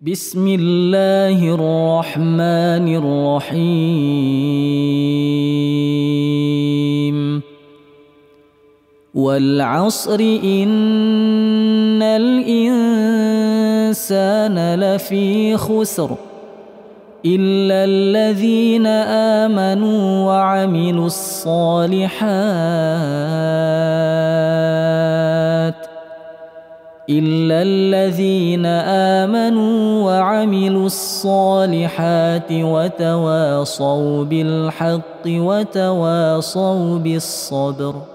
بسم الله الرحمن الرحيم والعصر إن الإنسان لفي خسر إلا الذين آمنوا وعملوا الصالحات وتواصوا بالحق وتواصوا بالصبر.